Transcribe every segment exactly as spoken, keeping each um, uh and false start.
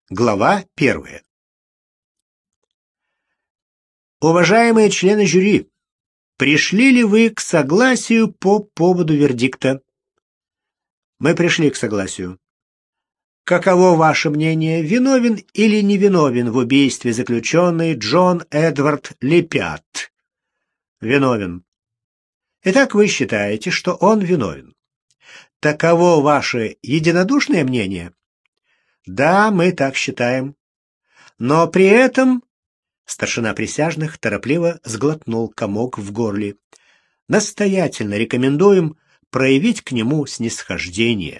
Глава первая. Уважаемые члены жюри, пришли ли вы к согласию по поводу вердикта? Мы пришли к согласию. Каково ваше мнение, виновен или невиновен в убийстве заключенный Джон Эдвард Липят? Виновен. Итак, вы считаете, что он виновен. Таково ваше единодушное мнение? Да, мы так считаем. Но при этом старшина присяжных торопливо сглотнул комок в горле. Настоятельно рекомендуем проявить к нему снисхождение.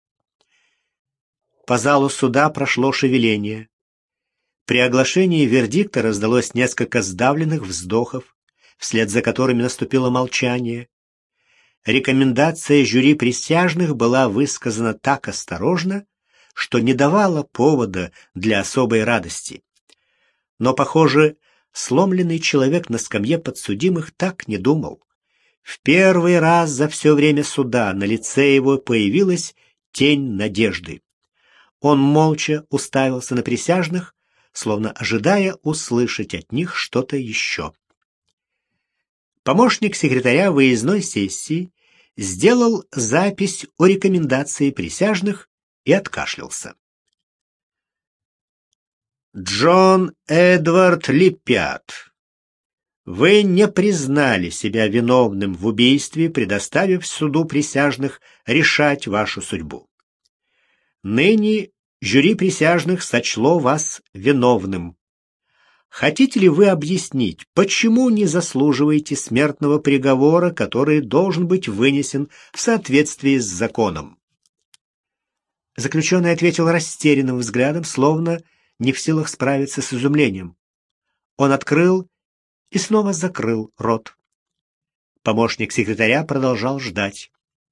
По залу суда прошло шевеление. При оглашении вердикта раздалось несколько сдавленных вздохов, вслед за которыми наступило молчание. Рекомендация жюри присяжных была высказана так осторожно, что не давала повода для особой радости. Но, похоже, сломленный человек на скамье подсудимых так не думал. В первый раз за все время суда на лице его появилась тень надежды. Он молча уставился на присяжных, словно ожидая услышать от них что-то еще. Помощник секретаря выездной сессии сделал запись о рекомендации присяжных и откашлялся. Джон Эдвард Липят, вы не признали себя виновным в убийстве, предоставив суду присяжных решать вашу судьбу. Ныне жюри присяжных сочло вас виновным. Хотите ли вы объяснить, почему не заслуживаете смертного приговора, который должен быть вынесен в соответствии с законом? Заключенный ответил растерянным взглядом, словно не в силах справиться с изумлением. Он открыл и снова закрыл рот. Помощник секретаря продолжал ждать.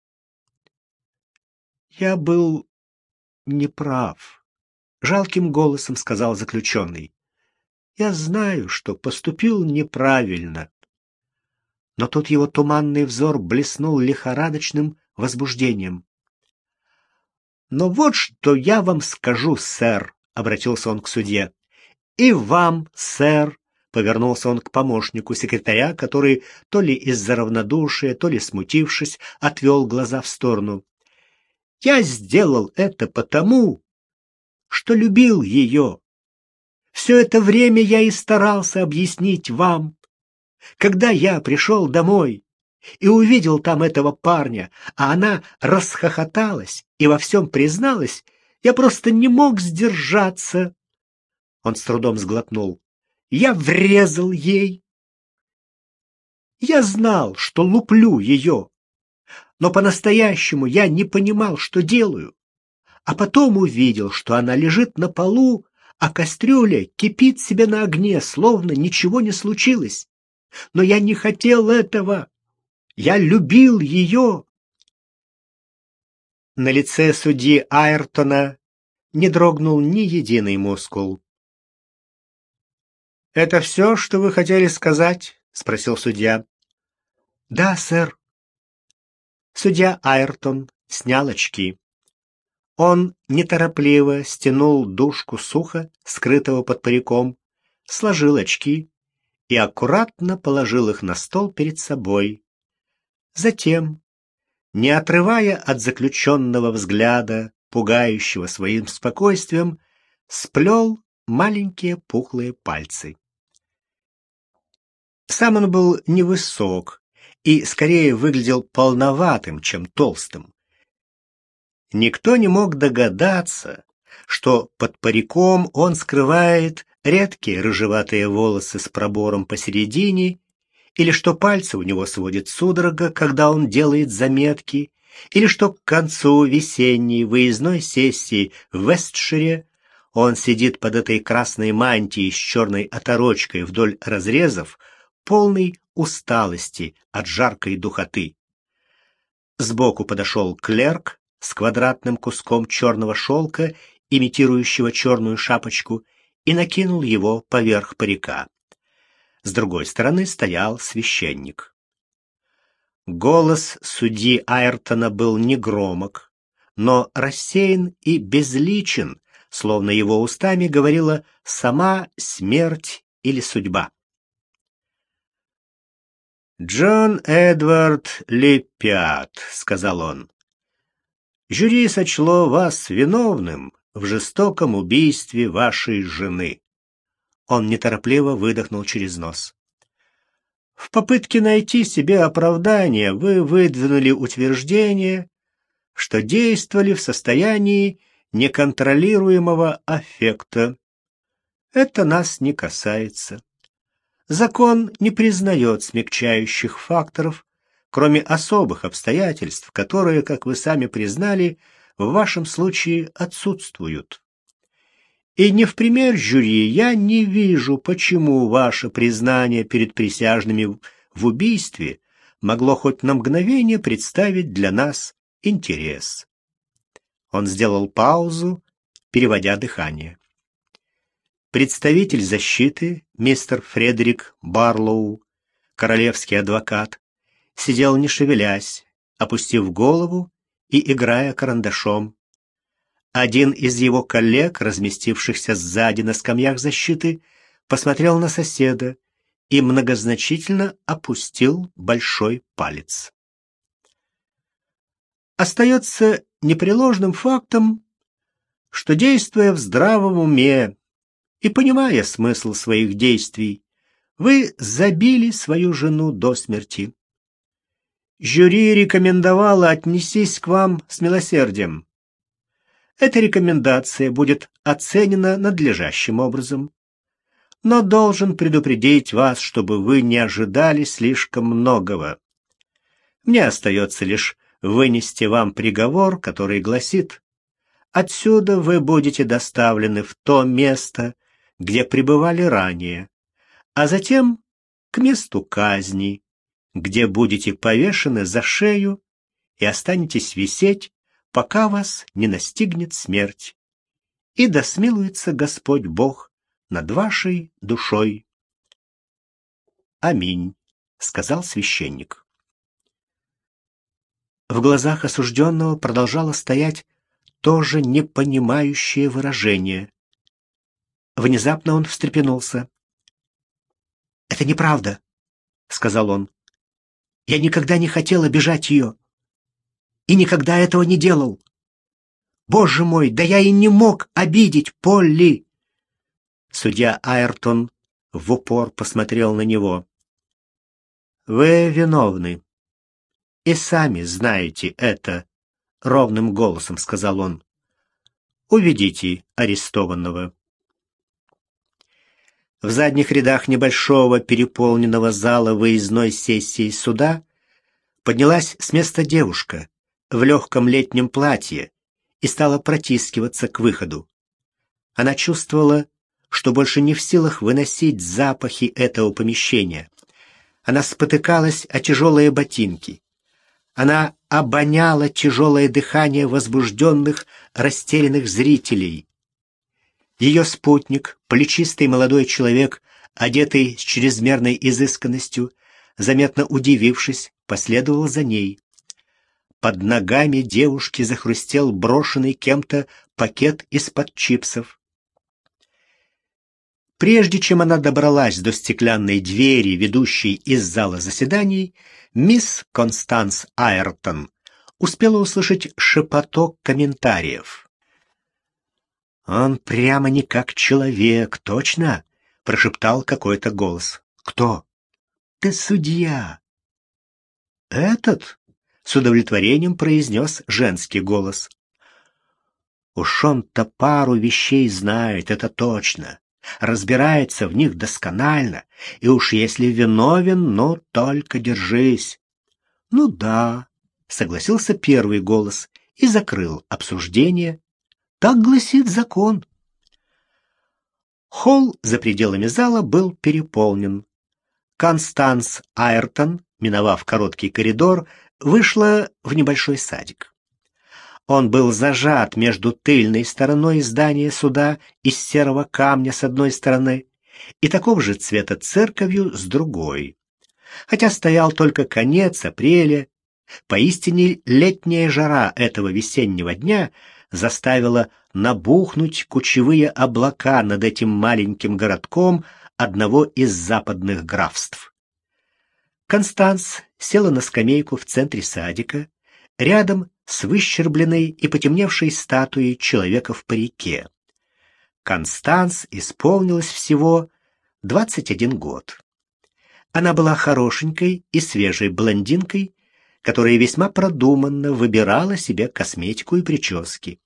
«Я был неправ», — жалким голосом сказал заключенный. «Я знаю, что поступил неправильно». Но тут его туманный взор блеснул лихорадочным возбуждением. «Но вот что я вам скажу, сэр», — обратился он к судье. «И вам, сэр», — повернулся он к помощнику секретаря, который то ли из-за равнодушия, то ли смутившись, отвел глаза в сторону. «Я сделал это потому, что любил ее. Все это время я и старался объяснить вам. Когда я пришел домой и увидел там этого парня, а она расхохоталась и во всем призналась, я просто не мог сдержаться». Он с трудом сглотнул. «Я врезал ей. Я знал, что луплю ее, но по-настоящему я не понимал, что делаю. А потом увидел, что она лежит на полу, а кастрюля кипит себе на огне, словно ничего не случилось. Но я не хотел этого. Я любил ее». На лице судьи Айртона не дрогнул ни единый мускул. «Это все, что вы хотели сказать?» — спросил судья. «Да, сэр». Судья Айртон снял очки. Он неторопливо стянул дужку с уха, скрытого под париком, сложил очки и аккуратно положил их на стол перед собой. Затем, не отрывая от заключенного взгляда, пугающего своим спокойствием, сплел маленькие пухлые пальцы. Сам он был невысок и скорее выглядел полноватым, чем толстым. Никто не мог догадаться, что под париком он скрывает редкие рыжеватые волосы с пробором посередине, или что пальцы у него сводит судорога, когда он делает заметки, или что к концу весенней выездной сессии в Вестшире он сидит под этой красной мантией с черной оторочкой вдоль разрезов, полной усталости от жаркой духоты. Сбоку подошел клерк с квадратным куском черного шелка, имитирующего черную шапочку, и накинул его поверх парика. С другой стороны стоял священник. Голос судьи Айртона был негромок, но рассеян и безличен, словно его устами говорила сама смерть или судьба. «Джон Эдвард Липпиат», — сказал он, — «жюри сочло вас виновным в жестоком убийстве вашей жены». Он неторопливо выдохнул через нос. «В попытке найти себе оправдание вы выдвинули утверждение, что действовали в состоянии неконтролируемого аффекта. Это нас не касается. Закон не признает смягчающих факторов, кроме особых обстоятельств, которые, как вы сами признали, в вашем случае отсутствуют. И не в пример жюри я не вижу, почему ваше признание перед присяжными в убийстве могло хоть на мгновение представить для нас интерес». Он сделал паузу, переводя дыхание. Представитель защиты, мистер Фредерик Барлоу, королевский адвокат, сидел не шевелясь, опустив голову и играя карандашом. Один из его коллег, разместившихся сзади на скамьях защиты, посмотрел на соседа и многозначительно опустил большой палец. Остается непреложным фактом, что, действуя в здравом уме и понимая смысл своих действий, вы забили свою жену до смерти. Жюри рекомендовало отнестись к вам с милосердием. Эта рекомендация будет оценена надлежащим образом, но должен предупредить вас, чтобы вы не ожидали слишком многого. Мне остается лишь вынести вам приговор, который гласит: отсюда вы будете доставлены в то место, где пребывали ранее, а затем к месту казни, где будете повешены за шею и останетесь висеть, пока вас не настигнет смерть. И да смилуется Господь Бог над вашей душой. Аминь, сказал священник. В глазах осужденного продолжало стоять то же непонимающее выражение. Внезапно он встрепенулся. «Это неправда», — сказал он. «Я никогда не хотел обижать ее. И никогда этого не делал. Боже мой, да я и не мог обидеть Полли!» Судья Айртон в упор посмотрел на него. «Вы виновны. И сами знаете это», — ровным голосом сказал он. «Уведите арестованного». В задних рядах небольшого переполненного зала выездной сессии суда поднялась с места девушка в легком летнем платье и стала протискиваться к выходу. Она чувствовала, что больше не в силах выносить запахи этого помещения. Она спотыкалась о тяжелые ботинки. Она обоняла тяжелое дыхание возбужденных, растерянных зрителей. Ее спутник, плечистый молодой человек, одетый с чрезмерной изысканностью, заметно удивившись, последовал за ней. Под ногами девушки захрустел брошенный кем-то пакет из-под чипсов. Прежде чем она добралась до стеклянной двери, ведущей из зала заседаний, мисс Констанс Айртон успела услышать шепоток комментариев. «Он прямо не как человек, точно?» — прошептал какой-то голос. «Кто?» «Да судья». «Этот?» — с удовлетворением произнес женский голос. «Уж он-то пару вещей знает, это точно. Разбирается в них досконально, и уж если виновен, ну только держись». «Ну да», — согласился первый голос и закрыл обсуждение. «Так гласит закон». Холл за пределами зала был переполнен. Констанс Айртон, миновав короткий коридор, вышла в небольшой садик. Он был зажат между тыльной стороной здания суда из серого камня с одной стороны и такого же цвета церковью с другой. Хотя стоял только конец апреля, поистине летняя жара этого весеннего дня заставила набухнуть кучевые облака над этим маленьким городком одного из западных графств. Констанс села на скамейку в центре садика, рядом с выщербленной и потемневшей статуей человека в парике. Констанс исполнилось всего двадцать один год. Она была хорошенькой и свежей блондинкой, которая весьма продуманно выбирала себе косметику и прически.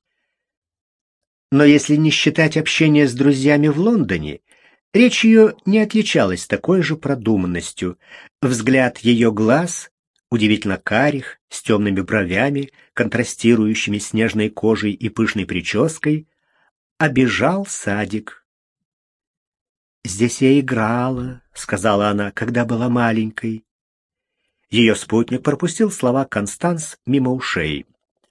Но если не считать общения с друзьями в Лондоне, речь ее не отличалась такой же продуманностью. Взгляд ее глаз, удивительно карих, с темными бровями, контрастирующими с нежной кожей и пышной прической, обежал садик. «Здесь я играла», — сказала она, — «когда была маленькой». Ее спутник пропустил слова Констанс мимо ушей.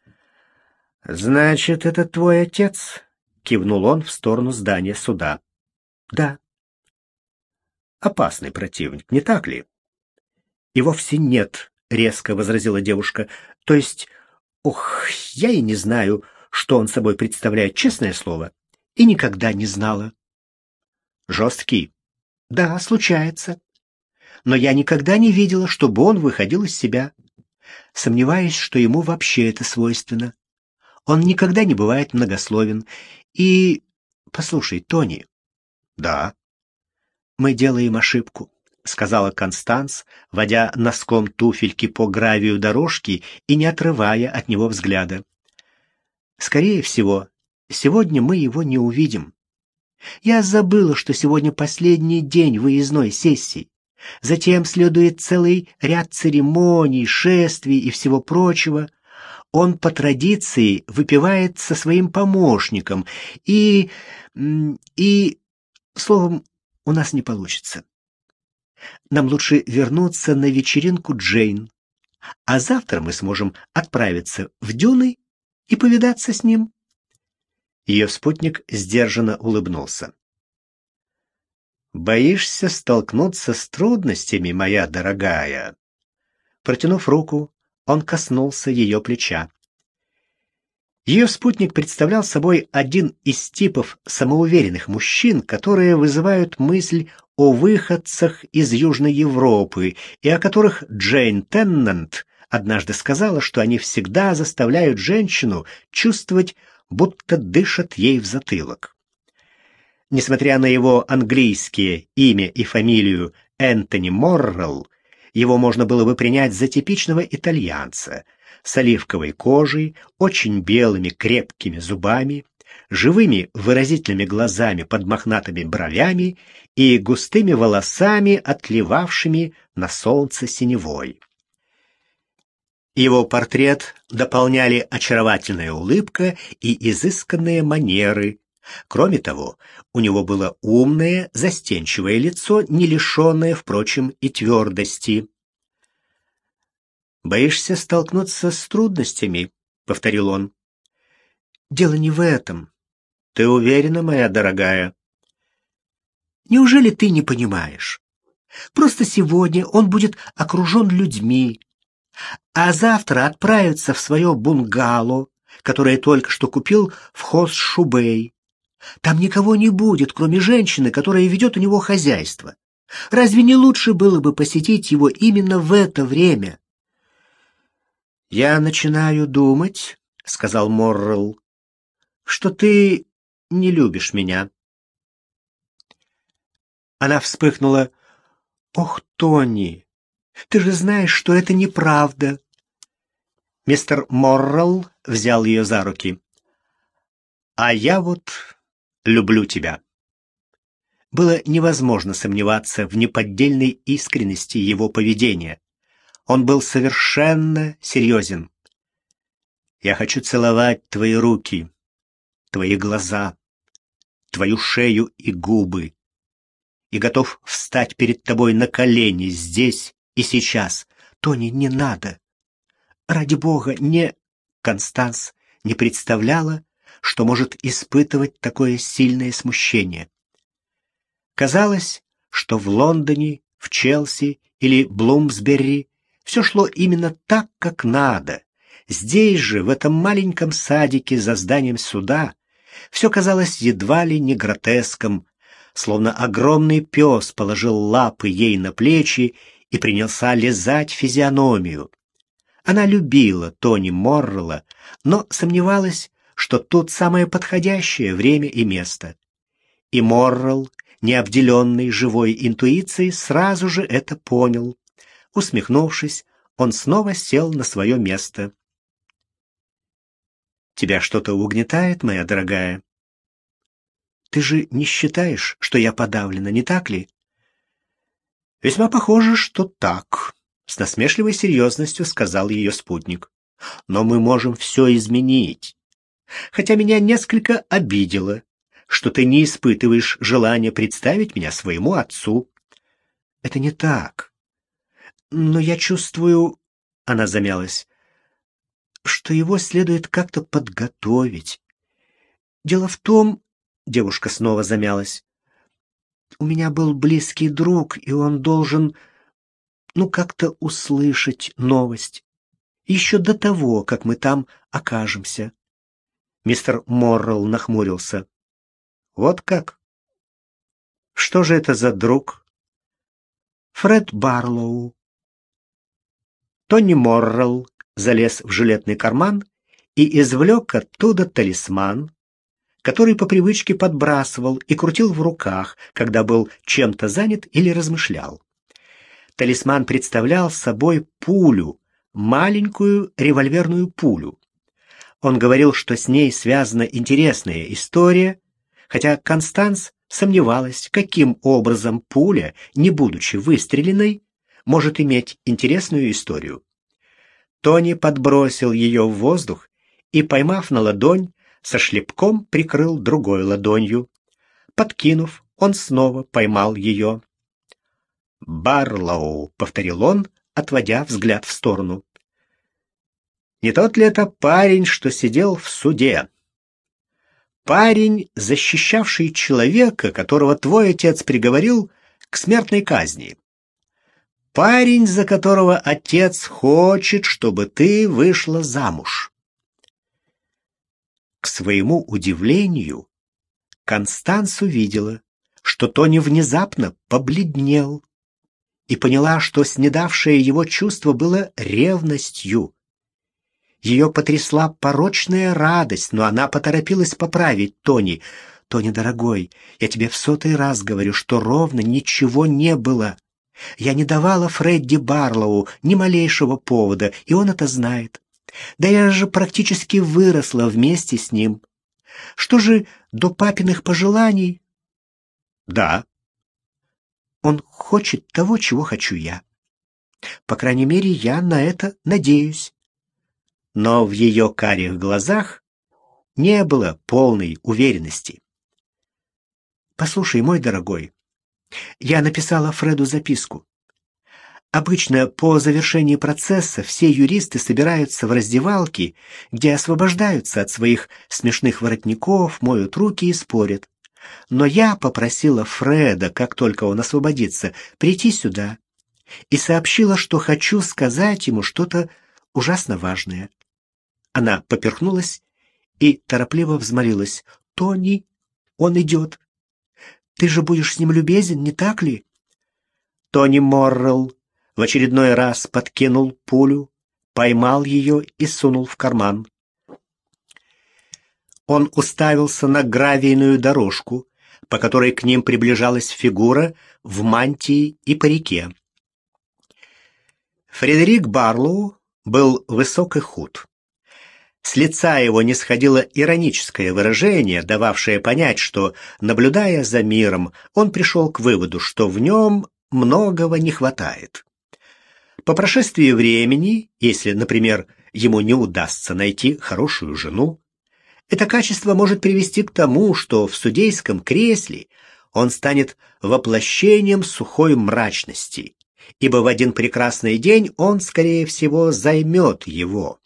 «Значит, это твой отец?» — кивнул он в сторону здания суда. «Да». «Опасный противник, не так ли?» «И вовсе нет», — резко возразила девушка. «То есть, ох, я и не знаю, что он собой представляет, честное слово, и никогда не знала». «Жесткий?» «Да, случается. Но я никогда не видела, чтобы он выходил из себя. Сомневаюсь, что ему вообще это свойственно. Он никогда не бывает многословен. И... Послушай, Тони». «Да». «Мы делаем ошибку», — сказала Констанс, водя носком туфельки по гравию дорожки и не отрывая от него взгляда. «Скорее всего, сегодня мы его не увидим. Я забыла, что сегодня последний день выездной сессии. Затем следует целый ряд церемоний, шествий и всего прочего. Он по традиции выпивает со своим помощником, и... и... словом, у нас не получится. Нам лучше вернуться на вечеринку Джейн, а завтра мы сможем отправиться в дюны и повидаться с ним». Ее спутник сдержанно улыбнулся. «Боишься столкнуться с трудностями, моя дорогая?» Протянув руку, он коснулся ее плеча. Ее спутник представлял собой один из типов самоуверенных мужчин, которые вызывают мысль о выходцах из Южной Европы и о которых Джейн Теннант однажды сказала, что они всегда заставляют женщину чувствовать, будто дышат ей в затылок. Несмотря на его английские имя и фамилию Энтони Моррелл, его можно было бы принять за типичного итальянца с оливковой кожей, очень белыми крепкими зубами, живыми выразительными глазами под мохнатыми бровями и густыми волосами, отливавшими на солнце синевой. Его портрет дополняли очаровательная улыбка и изысканные манеры. Кроме того, у него было умное, застенчивое лицо, не лишенное, впрочем, и твердости. «Боишься столкнуться с трудностями?» — повторил он. «Дело не в этом. Ты уверена, моя дорогая?» «Неужели ты не понимаешь? Просто сегодня он будет окружен людьми, а завтра отправится в свое бунгало, которое только что купил в Хос-Шубей. Там никого не будет, кроме женщины, которая ведет у него хозяйство. Разве не лучше было бы посетить его именно в это время?» «Я начинаю думать, — сказал Моррелл, — что ты не любишь меня». Она вспыхнула. «Ох, Тони, ты же знаешь, что это неправда». Мистер Моррелл взял ее за руки. «А я вот люблю тебя». Было невозможно сомневаться в неподдельной искренности его поведения. Он был совершенно серьезен. «Я хочу целовать твои руки, твои глаза, твою шею и губы, и готов встать перед тобой на колени здесь и сейчас. Тони, не надо. Ради бога, не...» Констанс не представляла, что может испытывать такое сильное смущение. Казалось, что в Лондоне, в Челси или Блумсбери все шло именно так, как надо. Здесь же, в этом маленьком садике за зданием суда, все казалось едва ли не гротеском, словно огромный пес положил лапы ей на плечи и принялся лизать физиономию. Она любила Тони Моррелла, но сомневалась, что тут самое подходящее время и место. И Моррелл, не обделенный живой интуицией, сразу же это понял. Усмехнувшись, он снова сел на свое место. «Тебя что-то угнетает, моя дорогая? Ты же не считаешь, что я подавлена, не так ли?» «Весьма похоже, что так», — с насмешливой серьезностью сказал ее спутник. «Но мы можем все изменить. Хотя меня несколько обидело, что ты не испытываешь желания представить меня своему отцу». «Это не так. Но я чувствую...» — она замялась, что его следует как-то подготовить. Дело в том, девушка снова замялась, у меня был близкий друг, и он должен, ну, как-то услышать новость. Еще до того, как мы там окажемся. Мистер Моррелл нахмурился. Вот как? Что же это за друг? Фред Барлоу. Тони Моррелл залез в жилетный карман и извлек оттуда талисман, который по привычке подбрасывал и крутил в руках, когда был чем-то занят или размышлял. Талисман представлял собой пулю, маленькую револьверную пулю. Он говорил, что с ней связана интересная история, хотя Констанс сомневалась, каким образом пуля, не будучи выстреленной, может иметь интересную историю. Тони подбросил ее в воздух и, поймав на ладонь, со шлепком прикрыл другой ладонью. Подкинув, он снова поймал ее. «Барлоу», — повторил он, отводя взгляд в сторону. «Не тот ли это парень, что сидел в суде? Парень, защищавший человека, которого твой отец приговорил к смертной казни. Парень, за которого отец хочет, чтобы ты вышла замуж». К своему удивлению, Констанс увидела, что Тони внезапно побледнел и поняла, что снедавшее его чувство было ревностью. Ее потрясла порочная радость, но она поторопилась поправить Тони. «Тони, дорогой, я тебе в сотый раз говорю, что ровно ничего не было. Я не давала Фредди Барлоу ни малейшего повода, и он это знает. Да я же практически выросла вместе с ним. Что же до папиных пожеланий?» «Да. Он хочет того, чего хочу я. По крайней мере, я на это надеюсь». Но в ее карих глазах не было полной уверенности. «Послушай, мой дорогой, я написала Фреду записку. Обычно по завершении процесса все юристы собираются в раздевалке, где освобождаются от своих смешных воротников, моют руки и спорят. Но я попросила Фреда, как только он освободится, прийти сюда и сообщила, что хочу сказать ему что-то ужасно важное». Она поперхнулась и торопливо взмолилась. «Тони, он идет. Ты же будешь с ним любезен, не так ли?» Тони Моррелл в очередной раз подкинул пулю, поймал ее и сунул в карман. Он уставился на гравийную дорожку, по которой к ним приближалась фигура в мантии и парике. Фредерик Барлоу был высок и худ. С лица его не сходило ироническое выражение, дававшее понять, что, наблюдая за миром, он пришел к выводу, что в нем многого не хватает. По прошествии времени, если, например, ему не удастся найти хорошую жену, это качество может привести к тому, что в судейском кресле он станет воплощением сухой мрачности, ибо в один прекрасный день он, скорее всего, займет его.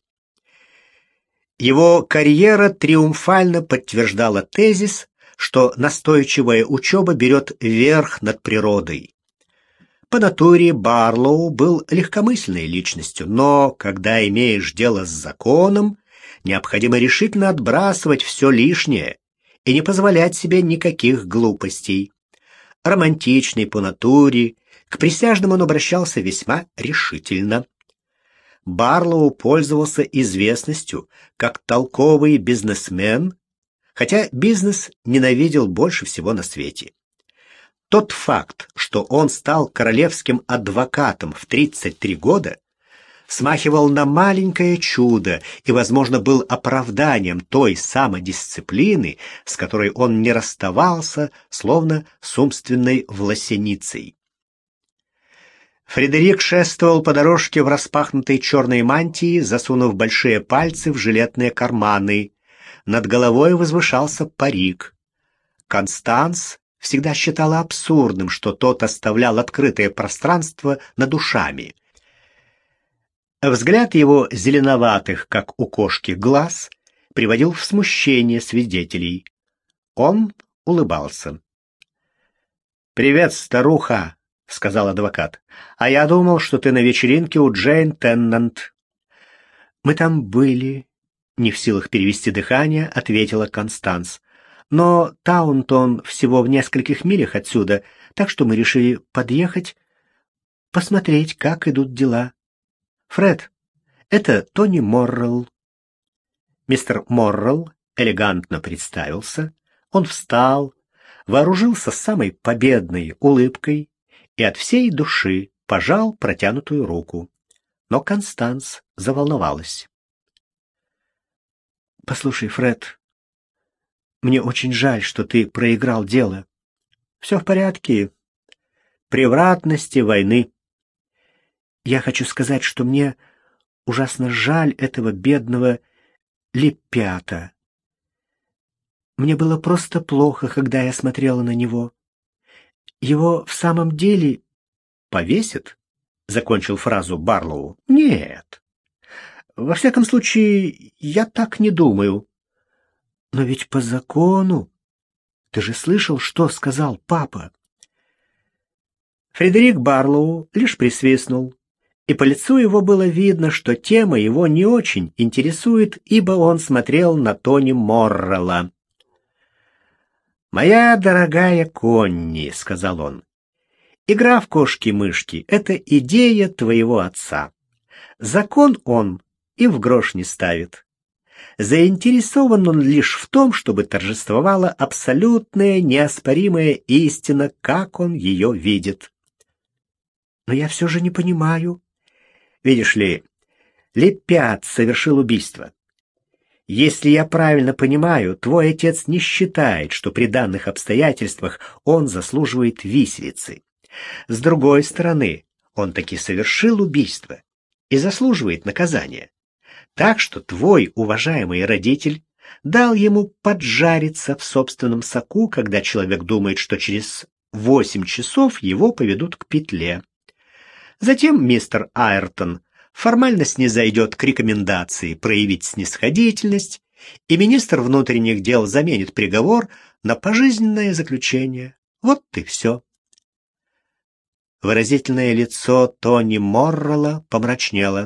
Его карьера триумфально подтверждала тезис, что настойчивая учеба берет верх над природой. По натуре Барлоу был легкомысленной личностью, но когда имеешь дело с законом, необходимо решительно отбрасывать все лишнее и не позволять себе никаких глупостей. Романтичный по натуре, к присяжным он обращался весьма решительно. Барлоу пользовался известностью как толковый бизнесмен, хотя бизнес ненавидел больше всего на свете. Тот факт, что он стал королевским адвокатом в тридцать три года, смахивал на маленькое чудо и, возможно, был оправданием той самодисциплины, с которой он не расставался, словно с умственной власеницей. Фредерик шествовал по дорожке в распахнутой черной мантии, засунув большие пальцы в жилетные карманы. Над головой возвышался парик. Констанс всегда считала абсурдным, что тот оставлял открытое пространство над ушами. Взгляд его зеленоватых, как у кошки, глаз приводил в смущение свидетелей. Он улыбался. «Привет, старуха!» — сказал адвокат. «А я думал, что ты на вечеринке у Джейн Теннант». «Мы там были», — не в силах перевести дыхание, ответила Констанс. «Но Таунтон всего в нескольких милях отсюда, так что мы решили подъехать, посмотреть, как идут дела. Фред, это Тони Моррелл». Мистер Моррелл элегантно представился. Он встал, вооружился самой победной улыбкой и от всей души пожал протянутую руку. Но Констанс заволновалась. «Послушай, Фред, мне очень жаль, что ты проиграл дело. Все в порядке. Превратности войны. Я хочу сказать, что мне ужасно жаль этого бедного Липята. Мне было просто плохо, когда я смотрела на него. Его в самом деле повесят?» — закончил фразу Барлоу. «Нет. Во всяком случае, я так не думаю. Но ведь по закону... Ты же слышал, что сказал папа?» Фредерик Барлоу лишь присвистнул, и по лицу его было видно, что тема его не очень интересует, ибо он смотрел на Тони Моррелла. «Моя дорогая Конни», — сказал он, — «игра в кошки-мышки — это идея твоего отца. Закон он и в грош не ставит. Заинтересован он лишь в том, чтобы торжествовала абсолютная неоспоримая истина, как он ее видит». «Но я все же не понимаю». «Видишь ли, Липят совершил убийство. Если я правильно понимаю, твой отец не считает, что при данных обстоятельствах он заслуживает виселицы. С другой стороны, он таки совершил убийство и заслуживает наказания. Так что твой уважаемый родитель дал ему поджариться в собственном соку, когда человек думает, что через восемь часов его поведут к петле. Затем мистер Айртон формально снизойдет к рекомендации проявить снисходительность, и министр внутренних дел заменит приговор на пожизненное заключение. Вот и все». Выразительное лицо Тони Моррелла помрачнело.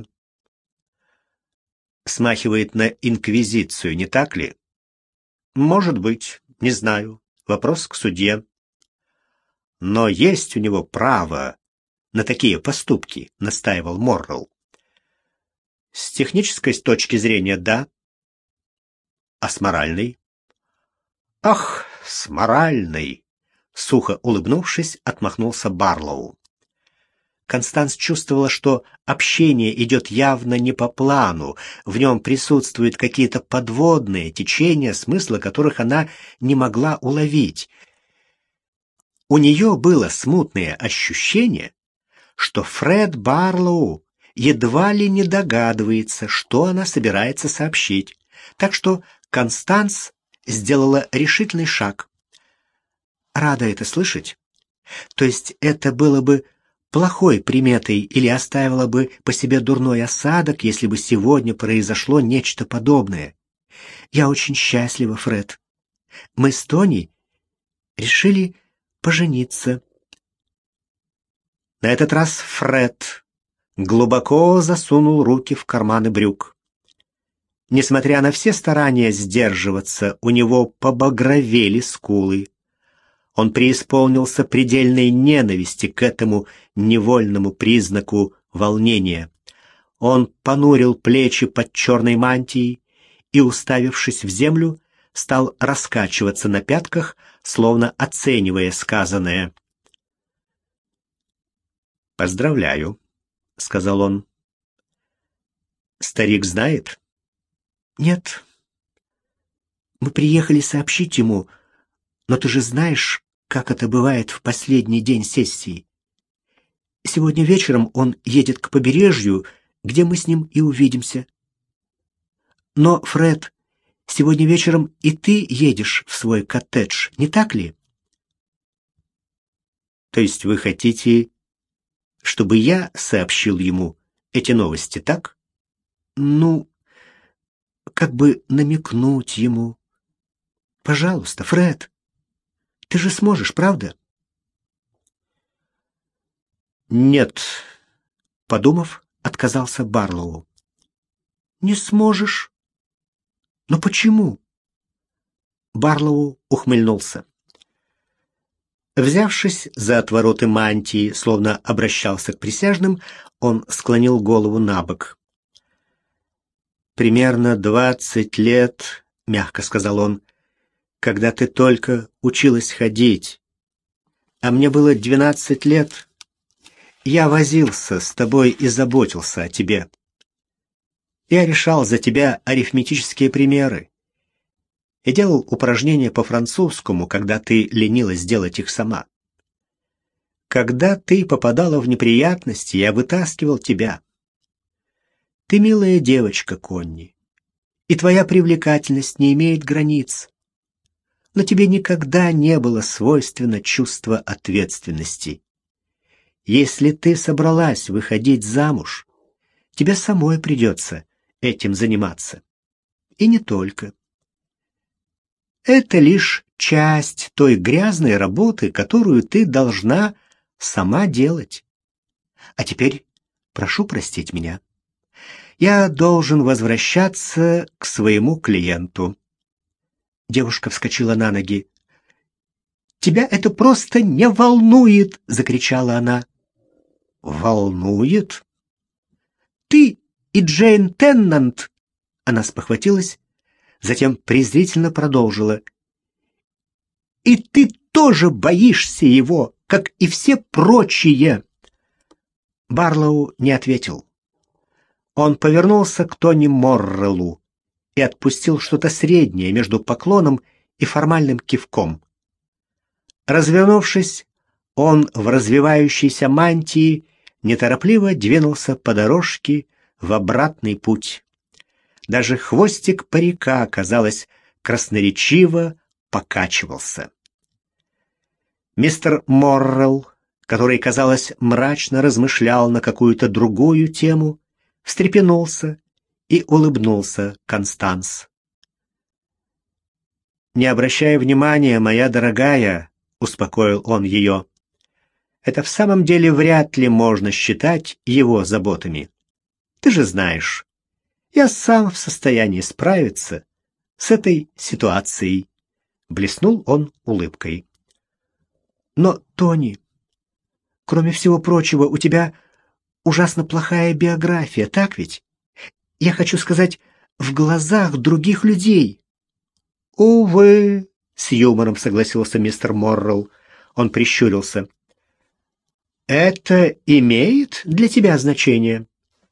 «Смахивает на инквизицию, не так ли?» «Может быть, не знаю. Вопрос к судье». «Но есть у него право на такие поступки», — настаивал Моррелл. «С технической точки зрения, да. А с моральной?» «Ах, с моральной!» — сухо улыбнувшись, отмахнулся Барлоу. Констанс чувствовала, что общение идет явно не по плану, в нем присутствуют какие-то подводные течения, смысла которых она не могла уловить. У нее было смутное ощущение, что Фред Барлоу едва ли не догадывается, что она собирается сообщить, так что Констанс сделала решительный шаг. «Рада это слышать. То есть это было бы плохой приметой или оставило бы по себе дурной осадок, если бы сегодня произошло нечто подобное. Я очень счастлива, Фред. Мы с Тони решили пожениться». На этот раз Фред глубоко засунул руки в карманы брюк. Несмотря на все старания сдерживаться, у него побагровели скулы. Он преисполнился предельной ненависти к этому невольному признаку волнения. Он понурил плечи под черной мантией и, уставившись в землю, стал раскачиваться на пятках, словно оценивая сказанное. «Поздравляю», — сказал он. «Старик знает?» «Нет. Мы приехали сообщить ему, но ты же знаешь, как это бывает в последний день сессии. Сегодня вечером он едет к побережью, где мы с ним и увидимся. Но, Фред, сегодня вечером и ты едешь в свой коттедж, не так ли?» «То есть вы хотите, чтобы я сообщил ему эти новости, так?» «Ну, как бы намекнуть ему. Пожалуйста, Фред, ты же сможешь, правда?» «Нет», — подумав, отказался Барлоу. «Не сможешь? Но почему?» Барлоу ухмыльнулся. Взявшись за отвороты мантии, словно обращался к присяжным, он склонил голову набок. «Примерно двадцать лет, — мягко сказал он, — когда ты только училась ходить, а мне было двенадцать лет, я возился с тобой и заботился о тебе. Я решал за тебя арифметические примеры и делал упражнения по-французскому, когда ты ленилась делать их сама. Когда ты попадала в неприятности, я вытаскивал тебя. Ты милая девочка, Конни, и твоя привлекательность не имеет границ. Но тебе никогда не было свойственно чувство ответственности. Если ты собралась выходить замуж, тебе самой придется этим заниматься. И не только. Это лишь часть той грязной работы, которую ты должна сама делать. А теперь прошу простить меня. Я должен возвращаться к своему клиенту». Девушка вскочила на ноги. «Тебя это просто не волнует!» — закричала она. «Волнует? Ты и Джейн Теннант!» Она спохватилась, затем презрительно продолжила. «И ты тоже боишься его, как и все прочие!» Барлоу не ответил. Он повернулся к Тони Морреллу и отпустил что-то среднее между поклоном и формальным кивком. Развернувшись, он в развивающейся мантии неторопливо двинулся по дорожке в обратный путь. Даже хвостик парика, казалось, красноречиво покачивался. Мистер Моррелл, который, казалось, мрачно размышлял на какую-то другую тему, встрепенулся и улыбнулся Констанс. «Не обращай внимания, моя дорогая», — успокоил он ее. «Это в самом деле вряд ли можно считать его заботами. Ты же знаешь, я сам в состоянии справиться с этой ситуацией», — блеснул он улыбкой. «Но, Тони, кроме всего прочего, у тебя ужасно плохая биография, так ведь? Я хочу сказать, в глазах других людей». «Увы», — с юмором согласился мистер Моррелл. Он прищурился. «Это имеет для тебя значение?»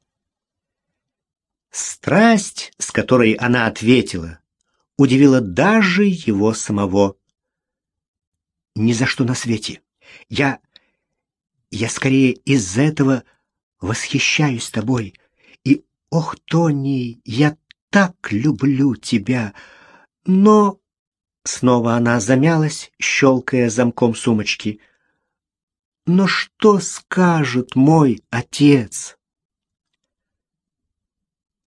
Страсть, с которой она ответила, удивила даже его самого. «Ни за что на свете. Я... я скорее из-за этого восхищаюсь тобой. И, ох, Тони, я так люблю тебя. Но...» Снова она замялась, щелкая замком сумочки. «Но что скажет мой отец?»